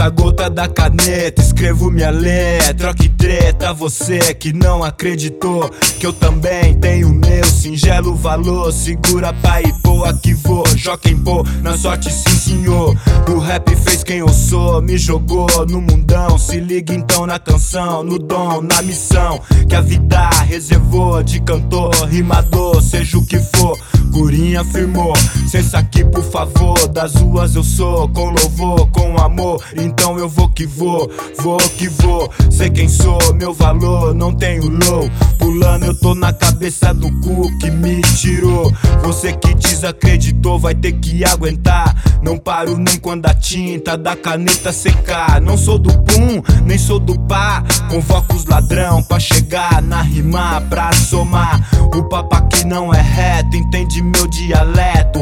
gota da caneta, escrevo minha letra. Que treta, você que não acreditou que eu também tenho meu singelo valor. Segura pai e boa que vou, joga em pô, na sorte sim senhor. O rap fez quem eu sou, me jogou no mundão. Se liga então na canção, no dom, na missão que a vida reservou de cantor, rimador, seja o que for. Curinha afirmou, cessa aqui por favor. Das ruas eu sou, com louvor, com amor. Então eu vou que vou, vou que vou. Sei quem sou, meu valor, não tenho low. Pulando eu tô na cabeça do cu que me tirou. Você que desacreditou vai ter que aguentar. Não paro nem quando a tinta da caneta secar. Não sou do pum, nem sou do pá. Convoco os ladrão pra chegar na rima, pra somar. O papo aqui não é reto, entende meu dialeto.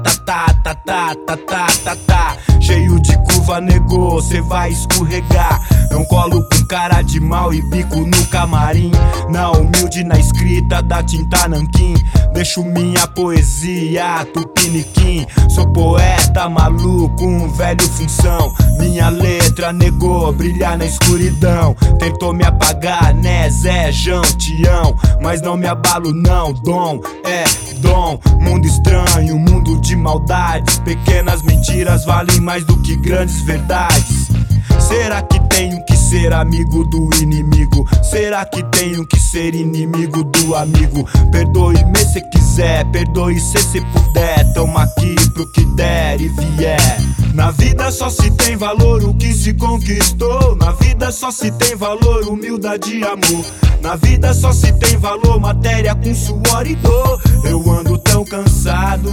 Ratatatatatatatata. Cheio de curva, negou, cê vai escorregar. Não colo com cara de mal e bico no camarim. Na humilde, na escrita da tinta nanquim. Deixo minha poesia tupiniquim. Sou poeta maluco, um velho função. Minha letra negou, brilhar na escuridão. Tentou me apagar, né, Zé, Jão, Tião. Mas não me abalo não, dom, é dom. Mundo estranho, mundo de maldades. Pequenas mentiras valem mais do que grandes verdades. Será que tenho que ser amigo do inimigo? Será que tenho que ser inimigo do amigo? Perdoe-me se quiser, perdoe se puder. Tamo aqui pro que der e vier. Na vida só se tem valor o que se conquistou. Na vida só se tem valor humildade e amor. Na vida só se tem valor matéria com suor e dor. Eu ando tão cansado,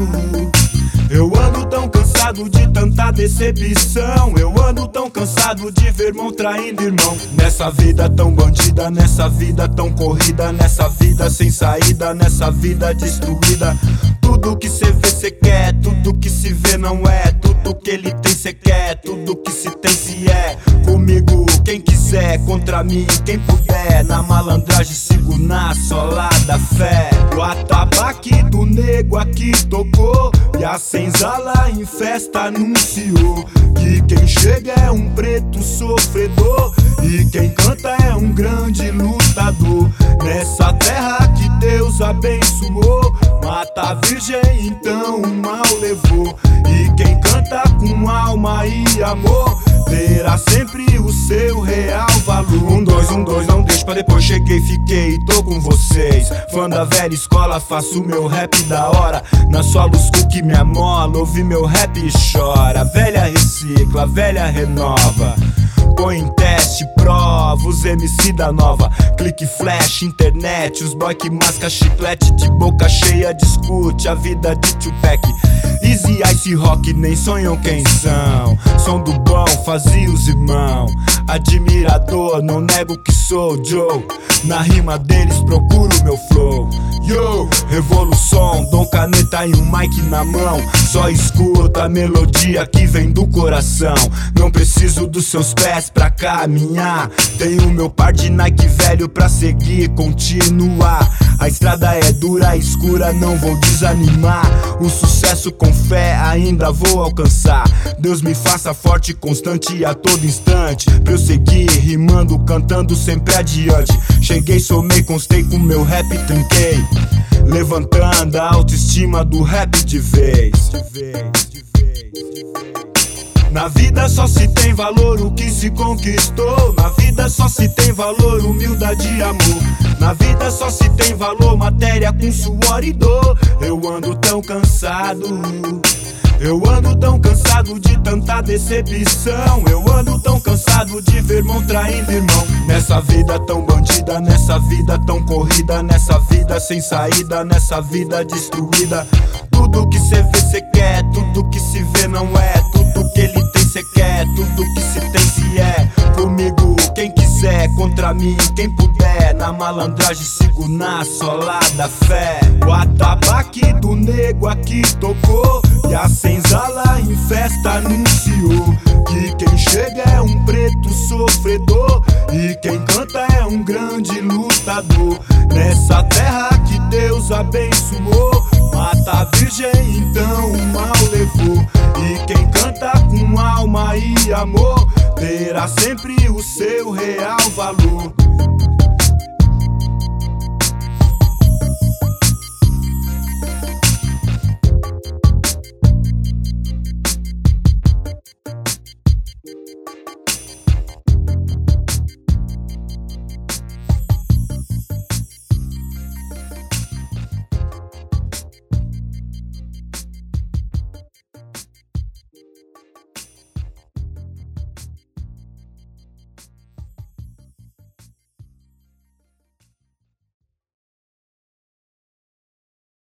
eu ando tão cansado de tanta decepção. Eu ando tão cansado de ver irmão traindo irmão. Nessa vida tão bandida, nessa vida tão corrida, nessa vida sem saída, nessa vida destruída. Tudo que cê vê cê quer, tudo que se vê não é. Tudo que ele tem cê quer, tudo que se tem se é. Comigo quem quiser, contra mim quem puder. Na malandragem sigo na sola da fé. O atabaque do nego aqui tocou e a senzala em festa anunciou que quem chega é um preto sofredor e quem canta é um grande lutador. Nessa terra que Deus abençoou, mata a virgem então o mal levou. E quem canta com alma e amor terá sempre o seu real valor. 1, 2, 1, 2, não deixo pra depois. Cheguei, fiquei, tô com vocês. Fã da velha escola, faço meu rap da hora. Na sua luz que me amola, ouve meu rap e chora. Velha recicla, velha renova. Põe em teste, prova os MC da nova. Clique, flash, internet, os boy que masca chiclete de boca cheia discute a vida de Tupac. Easy Ice Rock nem sonham quem são. Som do bom fazia os irmão. Admirador, não nego que sou Joe. Na rima deles procuro meu flow. Yo, revolução, dom caneta e um mic na mão. Só escuta a melodia que vem do coração. Não preciso dos seus pés pra caminhar. Tenho meu par de Nike velho pra seguir, continuar. A estrada é dura, escura, não vou desanimar. O sucesso com fé ainda vou alcançar. Deus me faça forte, constante a todo instante. Pra eu seguir rimando, cantando sempre adiante. Cheguei, somei, constei com meu rap, trinquei. Levantando a autoestima do rap de vez. Na vida só se tem valor o que se conquistou. Na vida só se tem valor humildade e amor. Na vida só se tem valor matéria com suor e dor. Eu ando tão cansado, eu ando tão cansado de tanta decepção. Eu ando tão cansado de ver irmão traindo irmão. Nessa vida tão bandida, nessa vida tão corrida, nessa vida sem saída, nessa vida destruída. Tudo que cê vê cê quer, tudo que se vê não é. Tudo que ele tem cê quer, tudo que se tem se é. Comigo quem quiser, contra mim quem puder. Na malandragem sigo na sola da fé. O atabaque do nego aqui tocou e a senzala em festa anunciou que quem chega é um preto sofredor e quem canta é um grande lutador. Nessa terra que Deus abençoou, mata a virgem então o mal levou. E quem canta com alma e e amor terá sempre o seu real valor.